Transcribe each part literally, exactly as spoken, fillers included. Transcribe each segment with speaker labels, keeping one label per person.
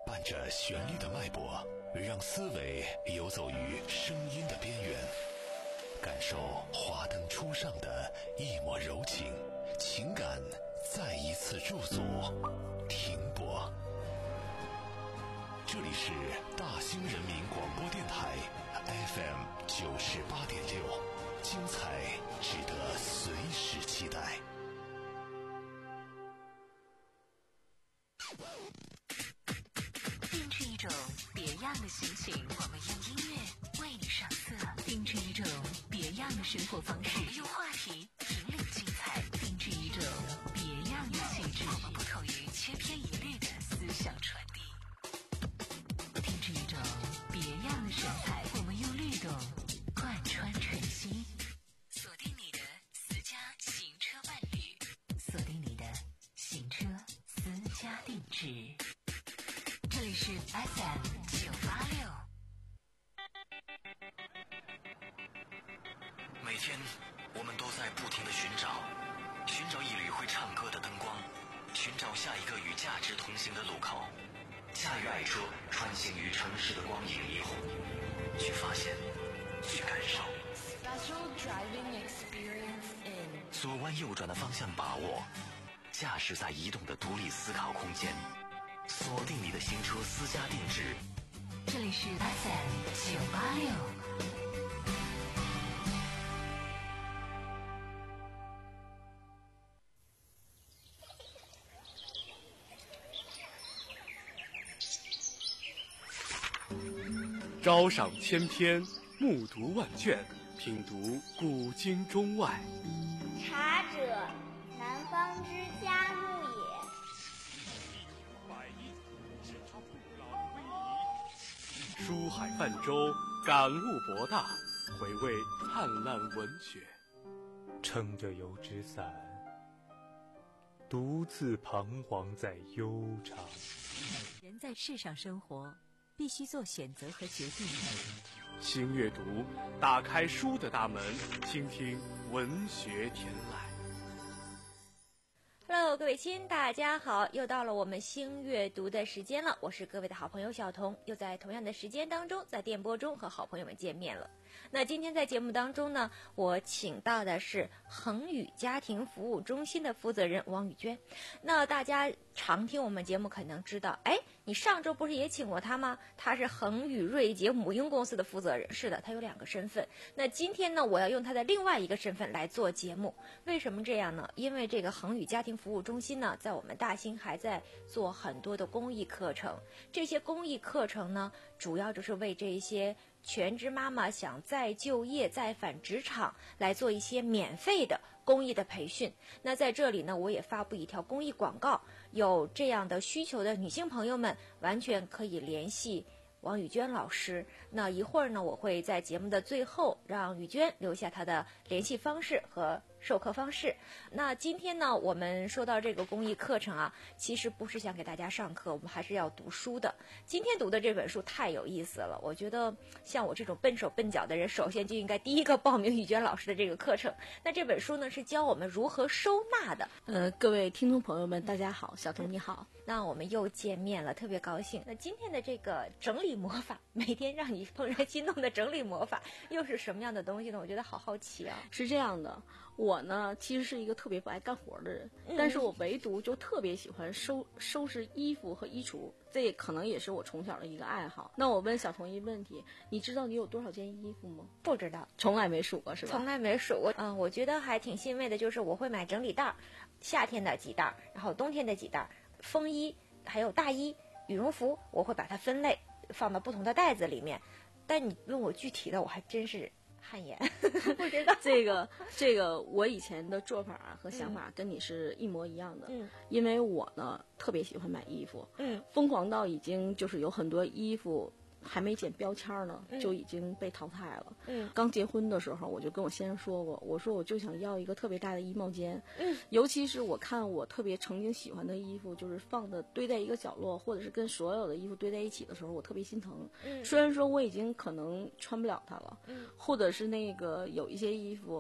Speaker 1: 伴着旋律的脉搏，让思维游走于声音的边缘，感受华灯初上的一抹柔情，情感再一次驻足停泊。这里是大兴人民广播电台 F M 九十八点六，精彩值得随时期待。
Speaker 2: 定制一种别样的心情，我们用音乐为你上色；定制一种别样的生活方式，我们用话题引领精彩；定制一种别样的气质，我们不同于千篇一律的思想传递；定制一种别样的神采，我们用律动贯穿晨曦。锁定你的私家行车伴侣，锁定你的行车私家定制。这里是 F M 九八六。
Speaker 3: 每天我们都在不停地寻找，寻找一缕会唱歌的灯光，寻找下一个与价值同行的路口。驾驭爱车，穿行于城市的光影霓虹，去发现，去感受。
Speaker 4: Special driving experience in
Speaker 3: 左弯右转的方向把握，驾驶在移动的独立思考空间。锁定你的行车私家定制，
Speaker 2: 这里是 F M 九八六。
Speaker 5: 朝赏千篇，暮读万卷，品读古今中外。
Speaker 6: 茶者，南方之佳木也。
Speaker 5: 书海泛舟，感悟博大，回味灿烂文学。
Speaker 7: 撑着油纸伞，独自彷徨在悠长。
Speaker 2: 人在世上生活，必须做选择和决定。
Speaker 5: 新阅读，打开书的大门，倾听文学天籁。
Speaker 8: Hello， 各位亲，大家好，又到了我们新阅读的时间了。我是各位的好朋友小童，又在同样的时间当中，在电波中和好朋友们见面了。那今天在节目当中呢，我请到的是恒宇家庭服务中心的负责人王宇娟。那大家常听我们节目可能知道，哎，你上周不是也请过他吗？他是恒宇瑞杰母婴公司的负责人。是的，他有两个身份。那今天呢，我要用他的另外一个身份来做节目。为什么这样呢？因为这个恒宇家庭服务中心呢，在我们大兴还在做很多的公益课程。这些公益课程呢，主要就是为这些全职妈妈想再就业再返职场来做一些免费的公益的培训。那在这里呢，我也发布一条公益广告，有这样的需求的女性朋友们完全可以联系王宇娟老师。那一会儿呢，我会在节目的最后让宇娟留下她的联系方式和授课方式。那今天呢，我们说到这个公益课程啊，其实不是想给大家上课，我们还是要读书的。今天读的这本书太有意思了，我觉得像我这种笨手笨脚的人，首先就应该第一个报名宇娟老师的这个课程。那这本书呢，是教我们如何收纳的。
Speaker 9: 呃，各位听众朋友们，大家好，小童你好。
Speaker 8: 那我们又见面了，特别高兴。那今天的这个整理魔法，每天让你怦然心动的整理魔法，又是什么样的东西呢？我觉得好好奇啊。
Speaker 9: 是这样的，我呢其实是一个特别不爱干活的人，嗯、但是我唯独就特别喜欢收收拾衣服和衣橱，这可能也是我从小的一个爱好。那我问小童一个问题，你知道你有多少件衣服吗？
Speaker 8: 不知道，
Speaker 9: 从来没数过是吧？
Speaker 8: 从来没数过。嗯，我觉得还挺欣慰的，就是我会买整理袋，夏天的几袋，然后冬天的几袋，风衣还有大衣、羽绒服，我会把它分类放到不同的袋子里面。但你问我具体的，我还真是汗颜，不知道
Speaker 9: 这个这个我以前的做法和想法跟你是一模一样的。
Speaker 8: 嗯，
Speaker 9: 因为我呢特别喜欢买衣服，
Speaker 8: 嗯，
Speaker 9: 疯狂到已经就是有很多衣服还没剪标签呢，
Speaker 8: 嗯、
Speaker 9: 就已经被淘汰了。
Speaker 8: 嗯，
Speaker 9: 刚结婚的时候，我就跟我先生说过，我说我就想要一个特别大的衣帽间。
Speaker 8: 嗯，
Speaker 9: 尤其是我看我特别曾经喜欢的衣服，就是放的堆在一个角落，或者是跟所有的衣服堆在一起的时候，我特别心疼。
Speaker 8: 嗯，
Speaker 9: 虽然说我已经可能穿不了它了，
Speaker 8: 嗯，
Speaker 9: 或者是那个有一些衣服。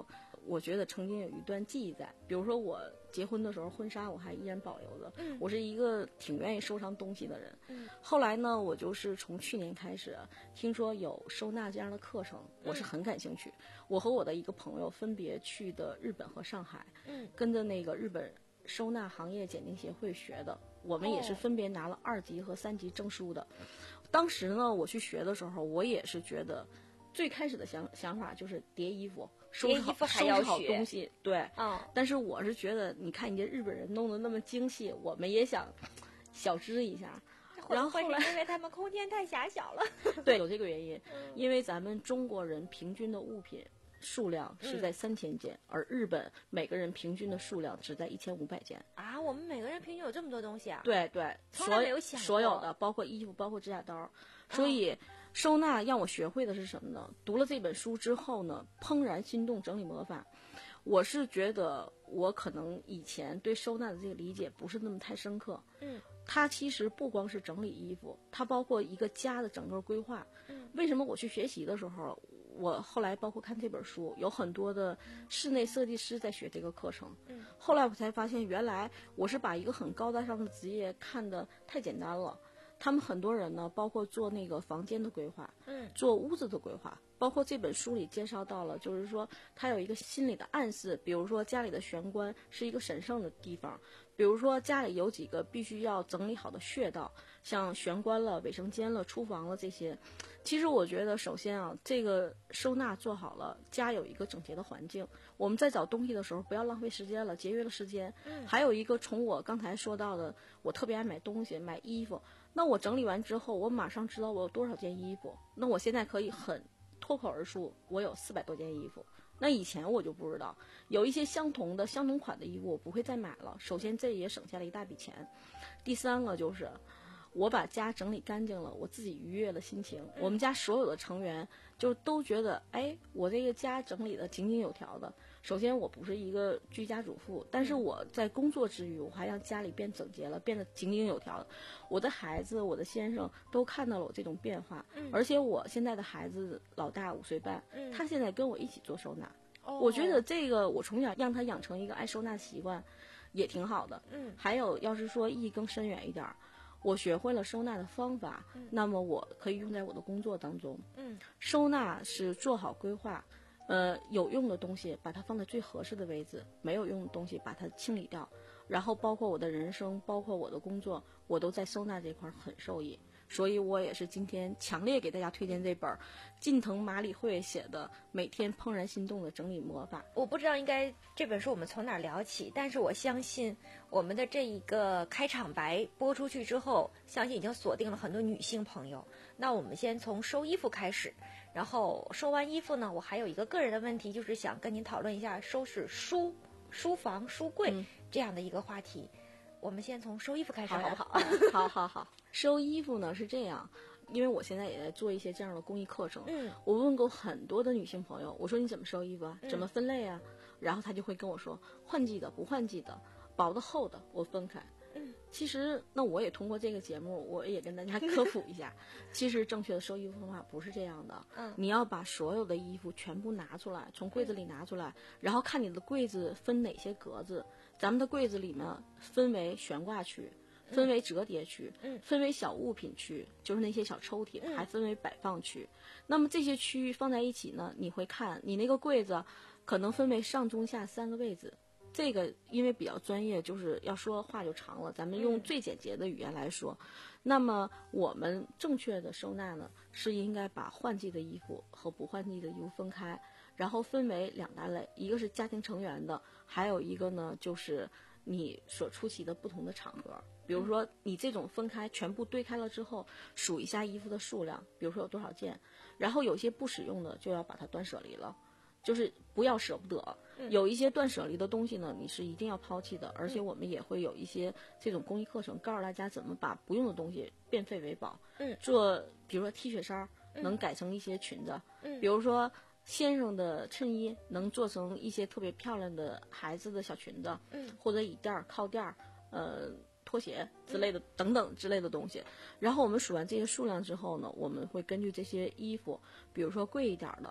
Speaker 9: 我觉得曾经有一段记忆在，比如说我结婚的时候婚纱我还依然保留着，
Speaker 8: 嗯，
Speaker 9: 我是一个挺愿意收藏东西的人，
Speaker 8: 嗯，
Speaker 9: 后来呢，我就是从去年开始听说有收纳这样的课程，我是很感兴趣。嗯、我和我的一个朋友分别去的日本和上海，
Speaker 8: 嗯，
Speaker 9: 跟着那个日本收纳行业鉴定协会学的，我们也是分别拿了二级和三级证书的。哦、当时呢，我去学的时候，我也是觉得。最开始的想想法就是叠衣服，收拾好收拾好东西，对，
Speaker 8: 嗯。
Speaker 9: 但是我是觉得，你看人家日本人弄得那么精细，我们也想小织一下。然后后来
Speaker 8: 因为他们空间太狭小了，
Speaker 9: 对，有这个原因。嗯、因为咱们中国人平均的物品数量是在三千件，嗯、而日本每个人平均的数量只在一千五百件。
Speaker 8: 啊，我们每个人平均有这么多东西啊？
Speaker 9: 对对，
Speaker 8: 从来没有想过
Speaker 9: 所有的，包括衣服，包括指甲刀，所以。嗯收纳让我学会的是什么呢？读了这本书之后呢，怦然心动整理魔法。我是觉得我可能以前对收纳的这个理解不是那么太深刻。
Speaker 8: 嗯，
Speaker 9: 它其实不光是整理衣服，它包括一个家的整个规划。
Speaker 8: 嗯，
Speaker 9: 为什么我去学习的时候，我后来包括看这本书，有很多的室内设计师在学这个课程。
Speaker 8: 嗯，
Speaker 9: 后来我才发现，原来我是把一个很高大上的职业看得太简单了。他们很多人呢，包括做那个房间的规划，
Speaker 8: 嗯，
Speaker 9: 做屋子的规划，包括这本书里介绍到了，就是说他有一个心理的暗示，比如说家里的玄关是一个神圣的地方，比如说家里有几个必须要整理好的穴道，像玄关了、卫生间了、厨房了这些。其实我觉得，首先啊，这个收纳做好了，家有一个整洁的环境。我们在找东西的时候，不要浪费时间了，节约了时间。
Speaker 8: 嗯，
Speaker 9: 还有一个，从我刚才说到的，我特别爱买东西，买衣服。那我整理完之后，我马上知道我有多少件衣服。那我现在可以很脱口而出，我有四百多件衣服。那以前我就不知道，有一些相同的、相同款的衣服，我不会再买了。首先，这也省下了一大笔钱。第三个就是，我把家整理干净了，我自己愉悦了心情。我们家所有的成员就都觉得，哎，我这个家整理的井井有条的。首先，我不是一个居家主妇，但是我在工作之余，我还让家里变整洁了，变得井井有条了。我的孩子、我的先生都看到了我这种变化，
Speaker 8: 嗯、
Speaker 9: 而且我现在的孩子老大五岁半，
Speaker 8: 嗯、
Speaker 9: 他现在跟我一起做收纳。
Speaker 8: 哦、
Speaker 9: 我觉得这个我从小让他养成一个爱收纳习惯，也挺好的。
Speaker 8: 嗯，
Speaker 9: 还有，要是说意义更深远一点，我学会了收纳的方法，
Speaker 8: 嗯、
Speaker 9: 那么我可以用在我的工作当中。
Speaker 8: 嗯，
Speaker 9: 收纳是做好规划。呃，有用的东西把它放在最合适的位置，没有用的东西把它清理掉，然后包括我的人生，包括我的工作，我都在收纳这块很受益。所以我也是今天强烈给大家推荐这本近藤麻里惠写的《每天怦然心动的整理魔法》。
Speaker 8: 我不知道应该这本书我们从哪儿聊起，但是我相信我们的这一个开场白播出去之后，相信已经锁定了很多女性朋友。那我们先从收衣服开始，然后收完衣服呢，我还有一个个人的问题，就是想跟您讨论一下收拾书、书房、书柜、嗯、这样的一个话题。我们先从收衣服开始好不好？
Speaker 9: 好好好，收衣服呢是这样，因为我现在也在做一些这样的公益课程。
Speaker 8: 嗯，
Speaker 9: 我问过很多的女性朋友，我说你怎么收衣服啊？
Speaker 8: 嗯、
Speaker 9: 怎么分类啊？然后她就会跟我说，换季的、不换季的、薄的、厚的，我分开。
Speaker 8: 嗯，
Speaker 9: 其实那我也通过这个节目，我也跟大家科普一下，其实正确的收衣服方法不是这样的。
Speaker 8: 嗯，
Speaker 9: 你要把所有的衣服全部拿出来，从柜子里拿出来，嗯、然后看你的柜子分哪些格子。咱们的柜子里面分为悬挂区，分为折叠区，
Speaker 8: 嗯，
Speaker 9: 分为小物品区，就是那些小抽屉，
Speaker 8: 嗯、
Speaker 9: 还分为摆放区。那么这些区域放在一起呢，你会看你那个柜子可能分为上中下三个位置。这个因为比较专业，就是要说话就长了，咱们用最简洁的语言来说。嗯、那么我们正确的收纳呢，是应该把换季的衣服和不换季的衣服分开。然后分为两大类，一个是家庭成员的，还有一个呢就是你所出席的不同的场合。比如说你这种分开全部堆开了之后，数一下衣服的数量，比如说有多少件，然后有些不使用的就要把它断舍离了，就是不要舍不得。有一些断舍离的东西呢，你是一定要抛弃的，而且我们也会有一些这种公益课程，告诉大家怎么把不用的东西变废为宝。
Speaker 8: 嗯，
Speaker 9: 做比如说 T 恤衫能改成一些裙子，
Speaker 8: 嗯，
Speaker 9: 比如说先生的衬衣能做成一些特别漂亮的孩子的小裙子，
Speaker 8: 嗯，
Speaker 9: 或者椅垫、靠垫、呃拖鞋之类的、嗯、等等之类的东西。然后我们数完这些数量之后呢，我们会根据这些衣服，比如说贵一点的，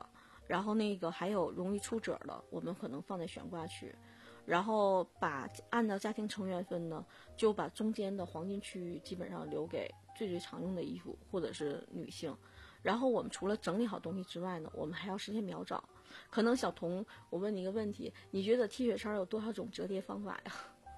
Speaker 9: 然后那个还有容易出褶的，我们可能放在悬挂区。然后把按照家庭成员分呢，就把中间的黄金区域基本上留给最最常用的衣服或者是女性。然后我们除了整理好东西之外呢，我们还要实现秒找。可能小童，我问你一个问题，你觉得 T 恤衫有多少种折叠方法呀？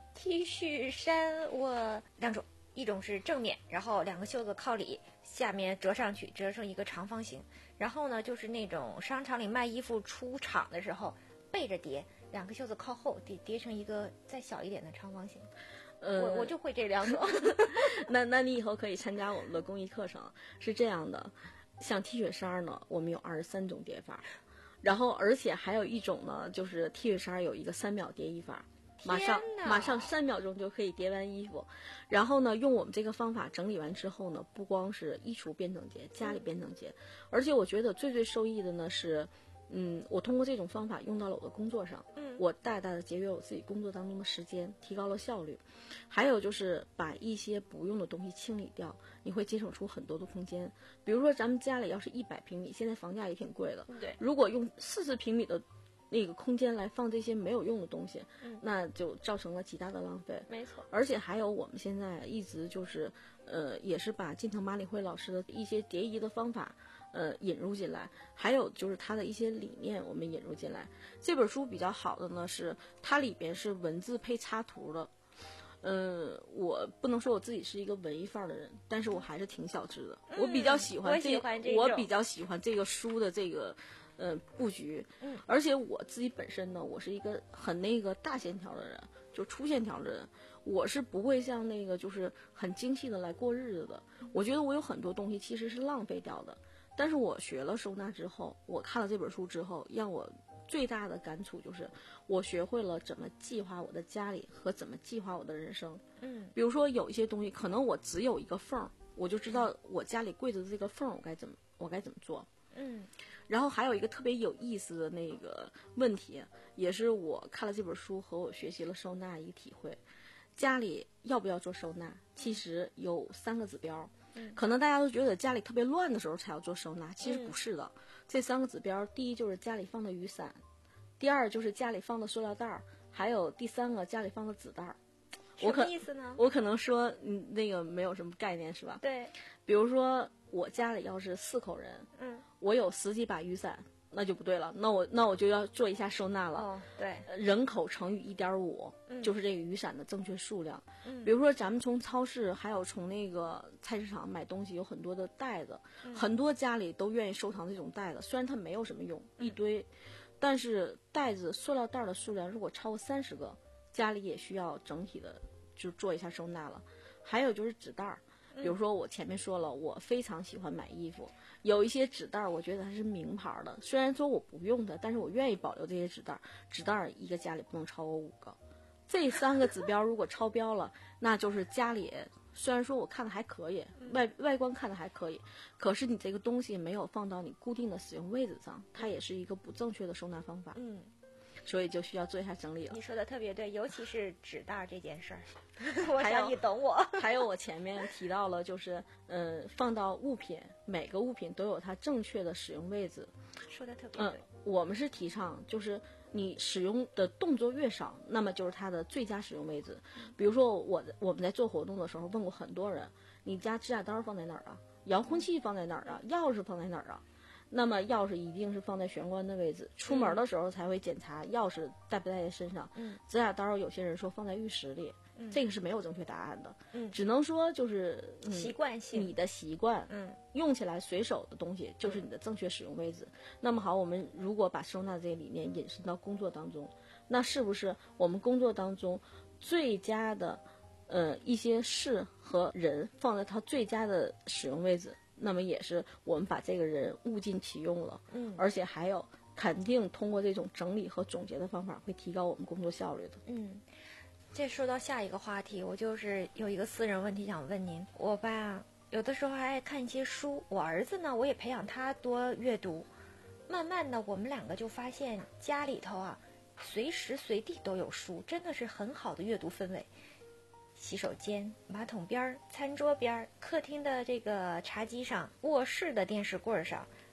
Speaker 8: T 恤衫我两种，一种是正面，然后两个袖子靠里，下面折上去，折成一个长方形。然后呢，就是那种商场里卖衣服出厂的时候背着叠，两个袖子靠后叠叠成一个再小一点的长方形。呃，我我就会这两种。
Speaker 9: 那那你以后可以参加我们的公益课程。是这样的，像 T 恤衫呢，我们有二十三种叠法，然后而且还有一种呢，就是 T 恤衫有一个三秒叠衣法。马上马上三秒钟就可以叠完衣服。然后呢，用我们这个方法整理完之后呢，不光是衣橱变整洁，家里变整洁，嗯、而且我觉得最最受益的呢是，嗯，我通过这种方法用到了我的工作上，嗯，我大大的节约我自己工作当中的时间，提高了效率。还有就是把一些不用的东西清理掉，你会节省出很多的空间。比如说咱们家里要是一百平米，现在房价也挺贵的，
Speaker 8: 对，
Speaker 9: 如果用四十平米的那个空间来放这些没有用的东西，嗯，那就造成了极大的浪费。
Speaker 8: 没错，
Speaker 9: 而且还有我们现在一直就是，呃，也是把近藤麻里惠老师的一些叠衣的方法，呃，引入进来，还有就是他的一些理念我们引入进来。这本书比较好的呢是它里边是文字配插图的。呃，我不能说我自己是一个文艺范儿的人，但是我还是挺小资的。嗯、我比较喜欢这，
Speaker 8: 我喜欢这
Speaker 9: 我比较喜欢这个书的这个。呃，布局，嗯，而且我自己本身呢，我是一个很那个大线条的人，就粗线条的人，我是不会像那个就是很精细的来过日子的。我觉得我有很多东西其实是浪费掉的，但是我学了收纳之后，我看了这本书之后，让我最大的感触就是，我学会了怎么计划我的家里和怎么计划我的人生。嗯，比如说有一些东西，可能我只有一个缝，我就知道我家里柜子的这个缝我该怎么我该怎么做。嗯。然后还有一个特别有意思的那个问题，也是我看了这本书和我学习了收纳一个体会。家里要不要做收纳，其实有三个指标。嗯、可能大家都觉得家里特别乱的时候才要做收纳，其实不是的。嗯、这三个指标，第一就是家里放的雨伞，第二就是家里放的塑料袋，还有第三个家里放的纸袋。
Speaker 8: 什么意思呢？
Speaker 9: 我可能说，嗯，那个没有什么概念是吧？
Speaker 8: 对。
Speaker 9: 比如说我家里要是四口人，嗯，我有十几把雨伞，那就不对了，那我那我就要做一下收纳了。
Speaker 8: 哦，对，
Speaker 9: 人口乘以一点五，就是这个雨伞的正确数量。嗯，比如说咱们从超市还有从那个菜市场买东西，有很多的袋子，嗯、很多家里都愿意收藏这种袋子，虽然它没有什么用，一堆，嗯、但是袋子、塑料袋的数量如果超过三十个，家里也需要整体的就做一下收纳了。还有就是纸袋儿。比如说我前面说了，我非常喜欢买衣服，有一些纸袋我觉得它是名牌的，虽然说我不用它，但是我愿意保留这些纸袋。纸袋一个家里不能超过五个，这三个指标如果超标了，那就是家里虽然说我看的还可以，外外观看的还可以，可是你这个东西没有放到你固定的使用位置上，它也是一个不正确的收纳方法。嗯，所以就需要做一下整理了。
Speaker 8: 你说的特别对，尤其是纸袋这件事儿，我想你懂我。
Speaker 9: 还有我前面提到了，就是呃，放到物品，每个物品都有它正确的使用位置。
Speaker 8: 说的特别对。
Speaker 9: 嗯，我们是提倡，就是你使用的动作越少，那么就是它的最佳使用位置。比如说我我们在做活动的时候问过很多人，你家指甲刀放在哪儿啊？遥控器放在哪儿啊？钥匙放在哪儿啊？那么钥匙一定是放在玄关的位置，出门的时候才会检查钥匙带不带在身上。嗯，指甲刀有些人说放在浴室里，嗯、这个是没有正确答案的。嗯，只能说就是、嗯、
Speaker 8: 习惯性，
Speaker 9: 你的习惯，嗯，用起来随手的东西就是你的正确使用位置。嗯、那么好，我们如果把收纳这个理念引申到工作当中，那是不是我们工作当中最佳的呃一些事和人放在它最佳的使用位置？那么也是我们把这个人物尽其用了，嗯，而且还有肯定通过这种整理和总结的方法会提高我们工作效率的。
Speaker 8: 嗯，这说到下一个话题，我就是有一个私人问题想问您。我吧有的时候还爱看一些书，我儿子呢我也培养他多阅读，慢慢的我们两个就发现家里头啊随时随地都有书，真的是很好的阅读氛围。洗手间、马桶边、餐桌边、客厅的这个茶几上、卧室的电视柜上，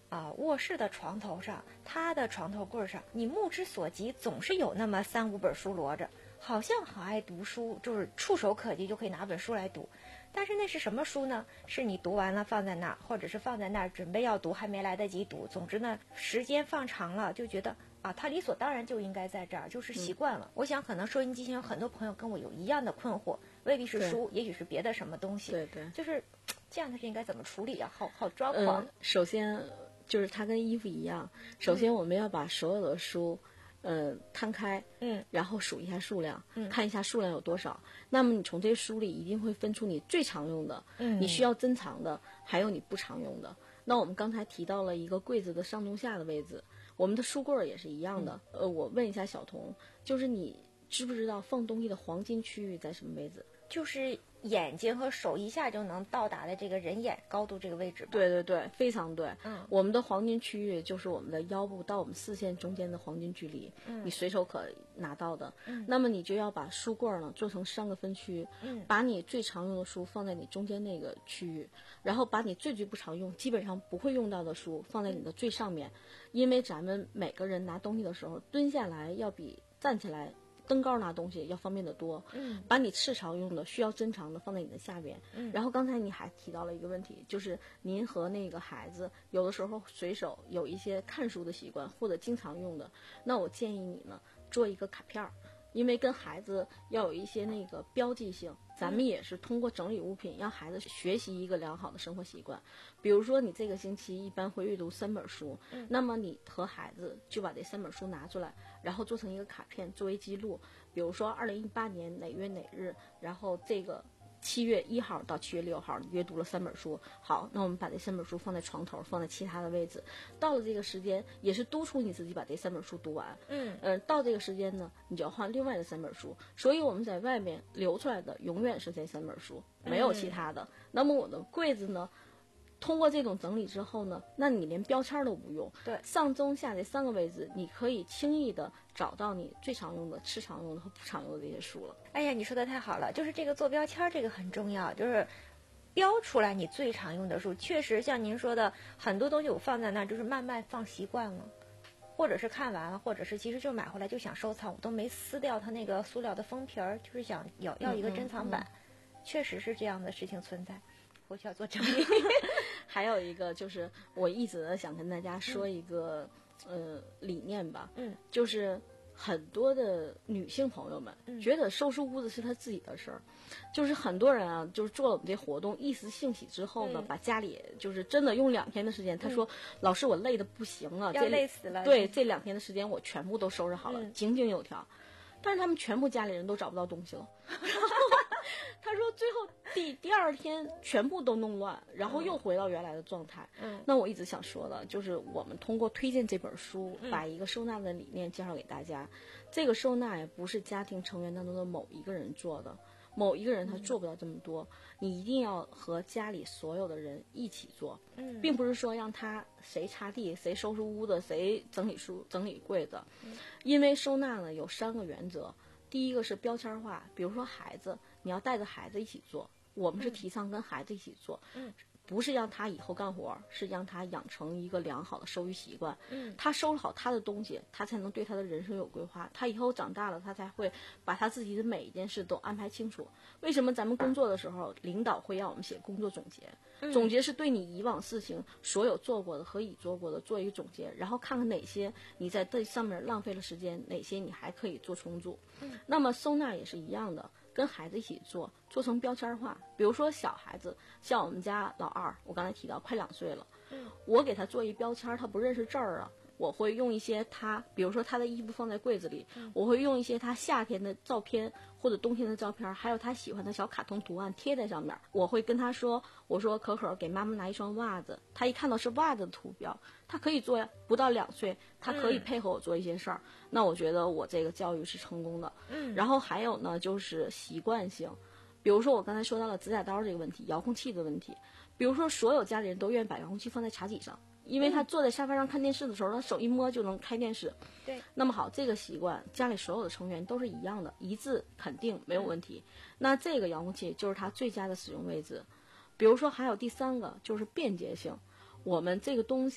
Speaker 8: 啊、卧室的床头上，他的床头柜上，你目之所及总是有那么三五本书摞着，好像很爱读书，就是触手可及就可以拿本书来读。但是那是什么书呢？是你读完了放在那儿，或者是放在那儿准备要读还没来得及读。总之呢，时间放长了就觉得啊，它理所当然就应该在这儿，就是习惯了。嗯、我想可能收音机前有很多朋友跟我有一样的困惑，未必是书，也许是别的什么东西。
Speaker 9: 对对，
Speaker 8: 就是这样的事应该怎么处理啊？好好抓狂。
Speaker 9: 呃、首先就是它跟衣服一样，首先我们要把所有的书。嗯，呃，摊开，
Speaker 8: 嗯，
Speaker 9: 然后数一下数量，
Speaker 8: 嗯，
Speaker 9: 看一下数量有多少。那么你从这些书里一定会分出你最常用的，
Speaker 8: 嗯，
Speaker 9: 你需要珍藏的，还有你不常用的。那我们刚才提到了一个柜子的上中下的位置，我们的书柜也是一样的。
Speaker 8: 嗯、
Speaker 9: 呃，我问一下小童，就是你知不知道放东西的黄金区域在什么位置？
Speaker 8: 就是眼睛和手一下就能到达的这个人眼高度这个位置吧？
Speaker 9: 对对对，非常对。
Speaker 8: 嗯，
Speaker 9: 我们的黄金区域就是我们的腰部到我们视线中间的黄金距离，
Speaker 8: 嗯，
Speaker 9: 你随手可拿到的。
Speaker 8: 嗯，
Speaker 9: 那么你就要把书柜呢做成三个分区，
Speaker 8: 嗯，
Speaker 9: 把你最常用的书放在你中间那个区域，然后把你最最不常用、基本上不会用到的书放在你的最上面，因为咱们每个人拿东西的时候蹲下来要比站起来登高拿东西要方便得多，
Speaker 8: 嗯，
Speaker 9: 把你次常用的、需要珍藏的放在你的下边，
Speaker 8: 嗯，
Speaker 9: 然后刚才你还提到了一个问题，就是您和那个孩子有的时候随手有一些看书的习惯或者经常用的，那我建议你呢做一个卡片儿，因为跟孩子要有一些那个标记性，咱们也是通过整理物品让孩子学习一个良好的生活习惯。比如说你这个星期一般会阅读三本书，
Speaker 8: 嗯，
Speaker 9: 那么你和孩子就把这三本书拿出来，然后做成一个卡片作为记录，比如说二零一八年哪月哪日，然后这个七月一号到七月六号你阅读了三本书，好，那我们把这三本书放在床头，放在其他的位置，到了这个时间也是督促你自己把这三本书读完，
Speaker 8: 嗯
Speaker 9: 呃，到这个时间呢你就要换另外的三本书，所以我们在外面留出来的永远是这三本书，没有其他的，嗯，那么我的柜子呢通过这种整理之后呢，那你连标签都不用，
Speaker 8: 对，
Speaker 9: 上中下这三个位置你可以轻易的找到你最常用的、次常用的和不常用的这些书了。
Speaker 8: 哎呀，你说的太好了，就是这个做标签这个很重要，就是标出来你最常用的书。确实像您说的，很多东西我放在那儿就是慢慢放习惯了，或者是看完了，或者是其实就买回来就想收藏，我都没撕掉它那个塑料的封皮儿，就是想要要一个珍藏版，
Speaker 9: 嗯嗯，
Speaker 8: 确实是这样的事情存在，我需要做整理。
Speaker 9: 还有一个就是我一直想跟大家说一个、嗯、呃理念吧，
Speaker 8: 嗯，
Speaker 9: 就是很多的女性朋友们、
Speaker 8: 嗯、
Speaker 9: 觉得收拾屋子是她自己的事儿，就是很多人啊，就是做了我们这活动一时兴起之后呢、嗯，把家里就是真的用两天的时间，他说、嗯、老师我累得不行了，
Speaker 8: 要累死了，
Speaker 9: 对，这两天的时间我全部都收拾好了，
Speaker 8: 嗯、
Speaker 9: 井井有条，但是他们全部家里人都找不到东西了。他说最后第第二天全部都弄乱，然后又回到原来的状态。
Speaker 8: 嗯，
Speaker 9: 那我一直想说的就是我们通过推荐这本书、
Speaker 8: 嗯、
Speaker 9: 把一个收纳的理念介绍给大家。这个收纳也不是家庭成员当中的某一个人做的，某一个人他做不到这么多、嗯、你一定要和家里所有的人一起做、
Speaker 8: 嗯、
Speaker 9: 并不是说让他谁擦地谁收拾屋子谁整理书整理柜子、嗯、因为收纳呢有三个原则。第一个是标签化，比如说孩子，你要带着孩子一起做，我们是提倡跟孩子一起做，
Speaker 8: 嗯，
Speaker 9: 不是让他以后干活，是让他养成一个良好的收拾习惯，
Speaker 8: 嗯，
Speaker 9: 他收拾好他的东西，他才能对他的人生有规划，他以后长大了，他才会把他自己的每一件事都安排清楚。为什么咱们工作的时候，领导会让我们写工作总结？
Speaker 8: 嗯、
Speaker 9: 总结是对你以往事情所有做过的和已做过的做一个总结，然后看看哪些你在这上面浪费了时间，哪些你还可以做重组。
Speaker 8: 嗯、
Speaker 9: 那么收纳也是一样的，跟孩子一起做，做成标签化。比如说小孩子，像我们家老二，我刚才提到快两岁了，
Speaker 8: 嗯、
Speaker 9: 我给他做一标签，他不认识字儿啊。我会用一些他，比如说他的衣服放在柜子里、嗯、我会用一些他夏天的照片或者冬天的照片，还有他喜欢的小卡通图案贴在上面。我会跟他说，我说可可给妈妈拿一双袜子，他一看到是袜子的图标，他可以做呀，不到两岁他可以配合我做一些事儿、嗯、那我觉得我这个教育是成功的。
Speaker 8: 嗯，
Speaker 9: 然后还有呢就是习惯性，比如说我刚才说到了指甲刀这个问题，遥控器的问题，比如说所有家里人都愿意把遥控器放在茶几上，因为他坐在沙发上看电视的时候，他手一摸就能开电视。
Speaker 8: 对，
Speaker 9: 那么好，这个习惯家里所有的成员都是一样的，一致肯定没有问题、嗯、那这个遥控器就是它最佳的使用位置。比如说还有第三个就是便捷性，我们这个东西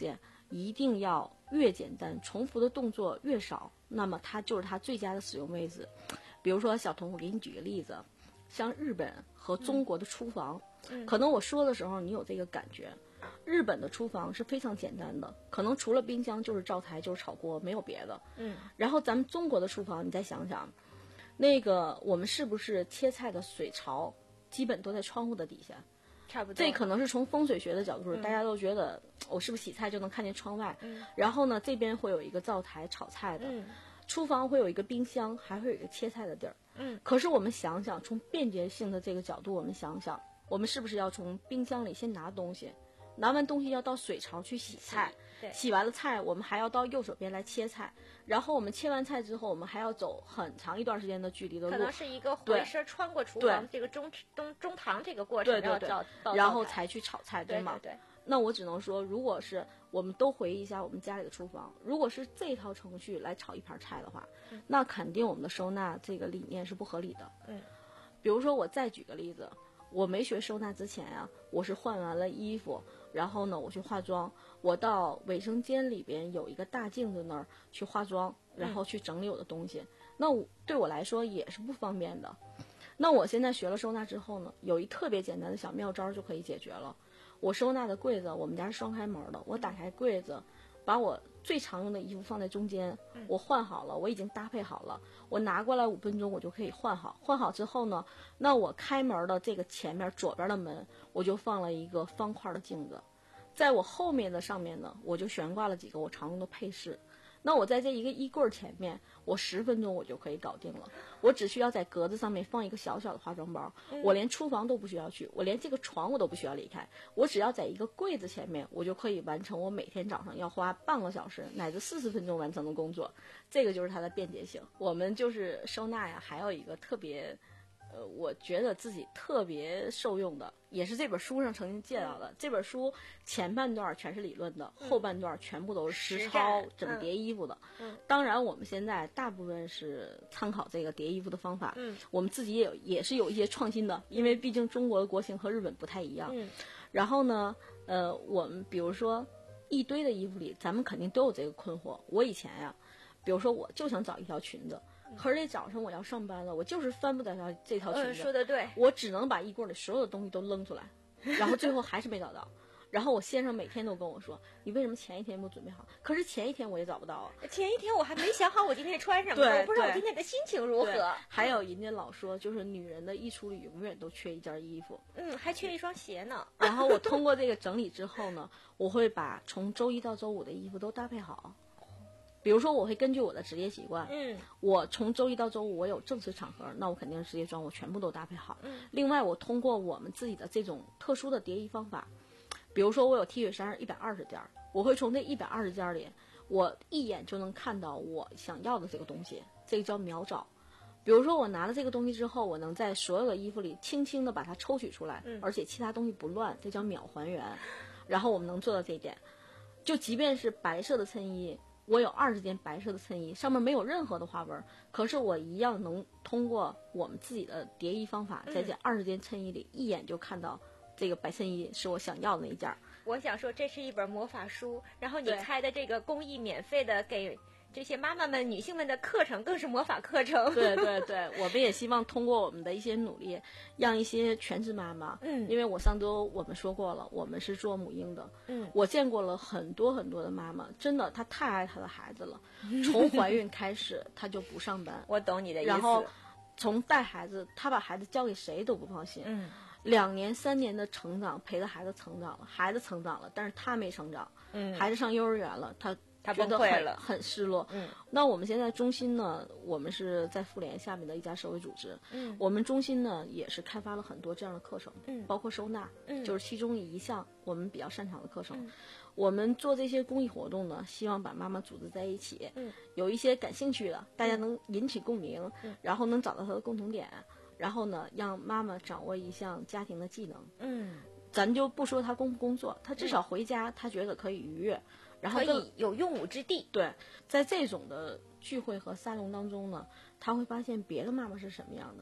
Speaker 9: 一定要越简单，重复的动作越少，那么它就是它最佳的使用位置。比如说小童，我给你举个例子，像日本和中国的厨房，
Speaker 8: 嗯、
Speaker 9: 可能我说的时候你有这个感觉。日本的厨房是非常简单的，可能除了冰箱就是灶台就是炒锅，没有别的。
Speaker 8: 嗯。
Speaker 9: 然后咱们中国的厨房，你再想想，那个我们是不是切菜的水槽基本都在窗户的底下？
Speaker 8: 差不多。
Speaker 9: 这可能是从风水学的角度，
Speaker 8: 嗯、
Speaker 9: 大家都觉得我是不是洗菜就能看见窗外？
Speaker 8: 嗯。
Speaker 9: 然后呢，这边会有一个灶台炒菜的。
Speaker 8: 嗯。
Speaker 9: 厨房会有一个冰箱，还会有一个切菜的地儿。
Speaker 8: 嗯。
Speaker 9: 可是我们想想，从便捷性的这个角度，我们想想，我们是不是要从冰箱里先拿东西，拿完东西要到水槽去洗菜，
Speaker 8: 对，
Speaker 9: 洗完了菜，我们还要到右手边来切菜，然后我们切完菜之后，我们还要走很长一段时间的距离的路，
Speaker 8: 可能是一个回身穿过厨房这个中中中堂这个过程，
Speaker 9: 对对对，然后才去炒菜，
Speaker 8: 对
Speaker 9: 吗？
Speaker 8: 对对。
Speaker 9: 那我只能说，如果是我们都回忆一下我们家里的厨房，如果是这套程序来炒一盘菜的话，
Speaker 8: 嗯、
Speaker 9: 那肯定我们的收纳这个理念是不合理的。
Speaker 8: 嗯，
Speaker 9: 比如说我再举个例子，我没学收纳之前啊，我是换完了衣服，然后呢我去化妆，我到卫生间里边有一个大镜子那儿去化妆，然后去整理我的东西，嗯、那我对我来说也是不方便的。那我现在学了收纳之后呢，有一特别简单的小妙招就可以解决了。我收纳的柜子，我们家是双开门的，我打开柜子，把我最常用的衣服放在中间，我换好了，我已经搭配好了，我拿过来五分钟我就可以换好。换好之后呢，那我开门的这个前面左边的门，我就放了一个方块的镜子，在我后面的上面呢，我就悬挂了几个我常用的配饰。那我在这一个衣柜前面，我十分钟我就可以搞定了。我只需要在格子上面放一个小小的化妆包，
Speaker 8: 嗯、
Speaker 9: 我连厨房都不需要去，我连这个床我都不需要离开，我只要在一个柜子前面，我就可以完成我每天早上要花半个小时乃至四十分钟完成的工作。这个就是它的便捷性。我们就是收纳呀，还有一个特别。呃，我觉得自己特别受用的，也是这本书上曾经介绍的。嗯、这本书前半段全是理论的，
Speaker 8: 嗯、
Speaker 9: 后半段全部都是实操怎么叠衣服的。
Speaker 8: 嗯、
Speaker 9: 当然，我们现在大部分是参考这个叠衣服的方法。
Speaker 8: 嗯，
Speaker 9: 我们自己也有也是有一些创新的，因为毕竟中国的国情和日本不太一样。
Speaker 8: 嗯，
Speaker 9: 然后呢，呃，我们比如说一堆的衣服里，咱们肯定都有这个困惑。我以前呀，比如说我就想找一条裙子。可是这早上我要上班了，我就是翻不了这套裙子。
Speaker 8: 嗯，说的对。
Speaker 9: 我只能把衣柜里所有的东西都扔出来，然后最后还是没找到。然后我先生每天都跟我说：“你为什么前一天没准备好？”可是前一天我也找不到啊。
Speaker 8: 前一天我还没想好我今天穿什么，
Speaker 9: 对，
Speaker 8: 我不知道我今天的心情如何。
Speaker 9: 还有人家老说，就是女人的衣橱里永远都缺一件衣服，
Speaker 8: 嗯，还缺一双鞋呢。
Speaker 9: 然后我通过这个整理之后呢，我会把从周一到周五的衣服都搭配好。比如说我会根据我的职业习惯，
Speaker 8: 嗯，
Speaker 9: 我从周一到周五我有正式场合，那我肯定是职业装我全部都搭配好。
Speaker 8: 嗯，
Speaker 9: 另外我通过我们自己的这种特殊的叠衣方法，比如说我有 T 恤衫一百二十件，我会从这一百二十件里，我一眼就能看到我想要的这个东西，这个叫秒找。比如说我拿了这个东西之后，我能在所有的衣服里轻轻的把它抽取出来，
Speaker 8: 嗯，
Speaker 9: 而且其他东西不乱，这叫秒还原。然后我们能做到这一点，就即便是白色的衬衣。我有二十件白色的衬衣，上面没有任何的花纹，可是我一样能通过我们自己的叠衣方法，在这二十件衬衣里一眼就看到这个白衬衣是我想要的那一件。
Speaker 8: 我想说，这是一本魔法书，然后你开的这个公益免费的给这些妈妈们、女性们的课程更是魔法课程。
Speaker 9: 对对对，我们也希望通过我们的一些努力，让一些全职妈妈，
Speaker 8: 嗯，
Speaker 9: 因为我上周我们说过了，我们是做母婴的，
Speaker 8: 嗯，
Speaker 9: 我见过了很多很多的妈妈，真的她太爱她的孩子了，从怀孕开始她就不上班，
Speaker 8: 我懂你的意思。
Speaker 9: 然后从带孩子，她把孩子交给谁都不放心，
Speaker 8: 嗯，
Speaker 9: 两年三年的成长，陪着孩子成长了，孩子成长了，但是她没成长，
Speaker 8: 嗯，
Speaker 9: 孩子上幼儿园了，她。
Speaker 8: 他
Speaker 9: 觉得很
Speaker 8: 崩溃了，
Speaker 9: 很失落。
Speaker 8: 嗯，
Speaker 9: 那我们现在中心呢，我们是在妇联下面的一家社会组织。
Speaker 8: 嗯，
Speaker 9: 我们中心呢也是开发了很多这样的课程，
Speaker 8: 嗯，
Speaker 9: 包括收纳，
Speaker 8: 嗯，
Speaker 9: 就是其中一项我们比较擅长的课程。
Speaker 8: 嗯，
Speaker 9: 我们做这些公益活动呢，希望把妈妈组织在一起，
Speaker 8: 嗯，
Speaker 9: 有一些感兴趣的，大家能引起共鸣，
Speaker 8: 嗯，
Speaker 9: 然后能找到它的共同点，然后呢，让妈妈掌握一项家庭的技能。
Speaker 8: 嗯，
Speaker 9: 咱就不说她工不工作，她至少回家，她觉得可以愉悦。然后
Speaker 8: 可以有用武之地。
Speaker 9: 对，在这种的聚会和沙龙当中呢，他会发现别的妈妈是什么样的。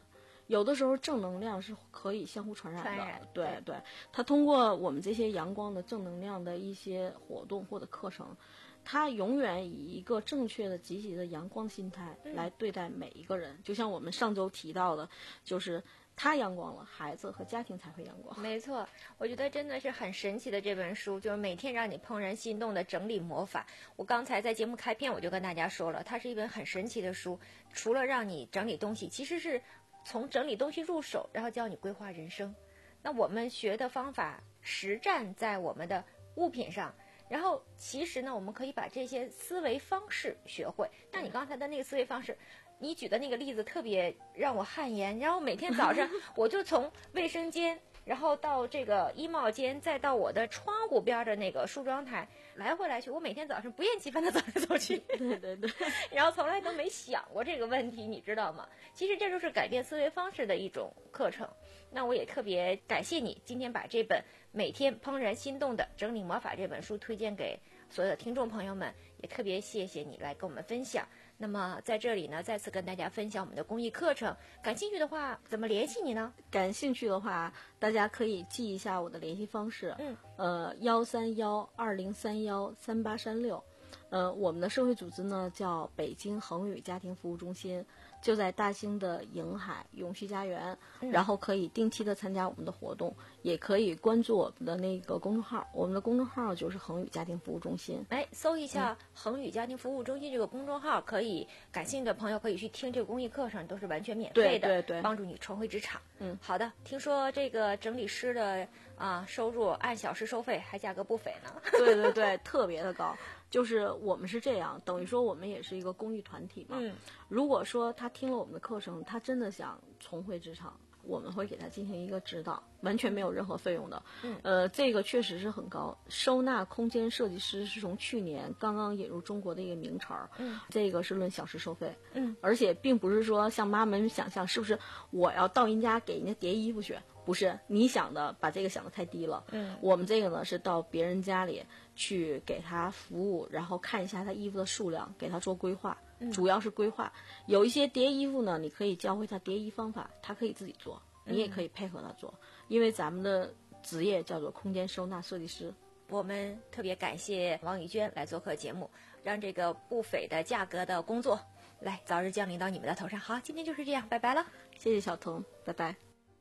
Speaker 9: 有的时候正能量是可以相互传染的，
Speaker 8: 传染
Speaker 9: 对
Speaker 8: 对
Speaker 9: 对，它通过我们这些阳光的正能量的一些活动或者课程，它永远以一个正确的、积极的阳光心态来对待每一个人。嗯、就像我们上周提到的，就是他阳光了，孩子和家庭才会阳光。
Speaker 8: 没错，我觉得真的是很神奇的这本书，就是每天让你怦然心动的整理魔法。我刚才在节目开篇我就跟大家说了，它是一本很神奇的书，除了让你整理东西，其实是从整理东西入手，然后教你规划人生。那我们学的方法实战在我们的物品上，然后其实呢，我们可以把这些思维方式学会。那你刚才的那个思维方式，你举的那个例子特别让我汗颜。然后每天早上我就从卫生间，然后到这个衣帽间，再到我的窗户边的那个梳妆台，来回来去，我每天早上不厌其烦的走来走去。
Speaker 9: 对对对。
Speaker 8: 然后从来都没想过这个问题，你知道吗？其实这就是改变思维方式的一种课程。那我也特别感谢你今天把这本《每天怦然心动的整理魔法》这本书推荐给所有的听众朋友们，也特别谢谢你来跟我们分享。那么在这里呢，再次跟大家分享我们的公益课程，感兴趣的话怎么联系你呢？
Speaker 9: 感兴趣的话，大家可以记一下我的联系方式，
Speaker 8: 嗯，
Speaker 9: 呃，幺三幺二零三幺三八三六，呃，我们的社会组织呢叫北京恒宇家庭服务中心，就在大兴的瀛海永续家园，
Speaker 8: 嗯、
Speaker 9: 然后可以定期的参加我们的活动，也可以关注我们的那个公众号，我们的公众号就是恒宇家庭服务中心。
Speaker 8: 哎，搜一下恒宇家庭服务中心这个公众号，可以感兴趣的朋友可以去听这个公益课程，都是完全免费的，
Speaker 9: 对对对，
Speaker 8: 帮助你重回职场。
Speaker 9: 嗯，
Speaker 8: 好的。听说这个整理师的啊收入按小时收费，还价格不菲呢。
Speaker 9: 对对对，特别的高。就是我们是这样，等于说我们也是一个公益团体嘛。
Speaker 8: 嗯，
Speaker 9: 如果说他听了我们的课程，他真的想重回职场，我们会给他进行一个指导，完全没有任何费用的。
Speaker 8: 嗯，
Speaker 9: 呃，这个确实是很高。收纳空间设计师是从去年刚刚引入中国的一个名词儿。
Speaker 8: 嗯，
Speaker 9: 这个是论小时收费。
Speaker 8: 嗯，
Speaker 9: 而且并不是说像妈妈们想象，是不是我要到人家给人家叠衣服去？不是，你想的把这个想的太低了。
Speaker 8: 嗯，
Speaker 9: 我们这个呢是到别人家里去给他服务，然后看一下他衣服的数量，给他做规划，
Speaker 8: 嗯、
Speaker 9: 主要是规划。有一些叠衣服呢，你可以教会他叠衣方法，他可以自己做，你也可以配合他做，嗯、因为咱们的职业叫做空间收纳设计师。
Speaker 8: 我们特别感谢王宇娟来做客节目，让这个不菲的价格的工作来早日降临到你们的头上。好，今天就是这样，拜拜了，
Speaker 9: 谢谢小彤，拜拜。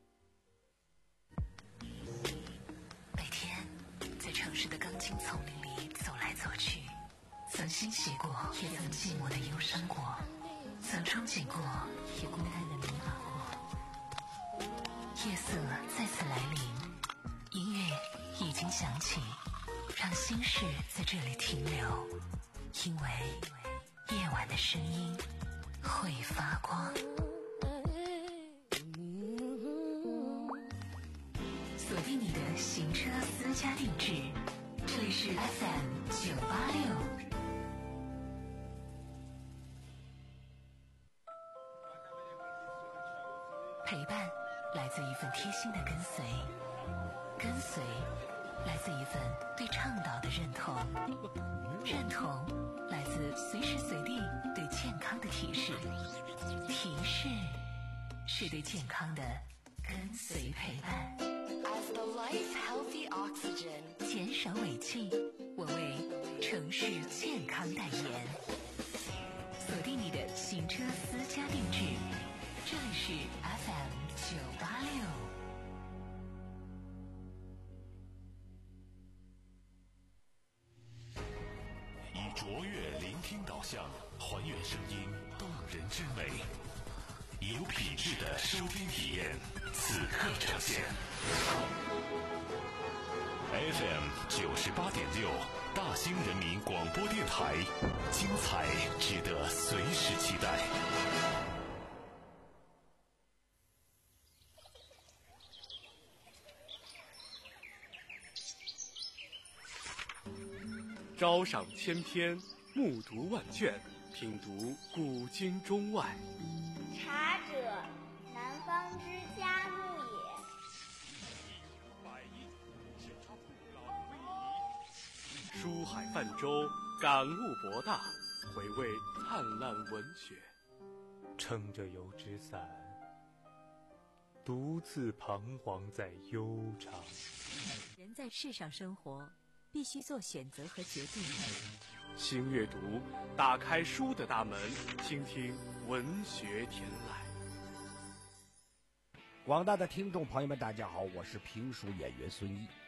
Speaker 2: 城市的钢筋丛林里走来走去，曾欣喜过，也曾寂寞的忧伤过，曾憧憬过，也孤单的迷茫过。夜色再次来临，音乐已经响起，让心事在这里停留，因为夜晚的声音会发光。锁定你的行车私家定制，这里是 F M 九八六。陪伴来自一份贴心的跟随，跟随来自一份对倡导的认同，认同来自随时随地对健康的提示，提示是对健康的跟随陪伴。
Speaker 4: As the life healthy oxygen，
Speaker 2: 减少尾气，我为城市健康代言。锁定你的行车私家定制，这里是 F M 九八六。
Speaker 1: 以卓越聆听导向，还原声音动人之美，有品质的收听体验，此刻呈现。F M 九十八点六，大兴人民广播电台，精彩值得随时期待。
Speaker 5: 朝赏千篇，暮读万卷，品读古今中外。
Speaker 6: 茶者，南方之佳木也。
Speaker 5: 书海泛舟，感悟博大，回味灿烂文学。
Speaker 7: 撑着油纸伞， 独自彷徨在悠长。
Speaker 10: 人在世上生活，必须做选择和决定。
Speaker 5: 新阅读，打开书的大门，倾听文学天籁。
Speaker 11: 广大的听众朋友们，大家好，我是评书演员孙毅。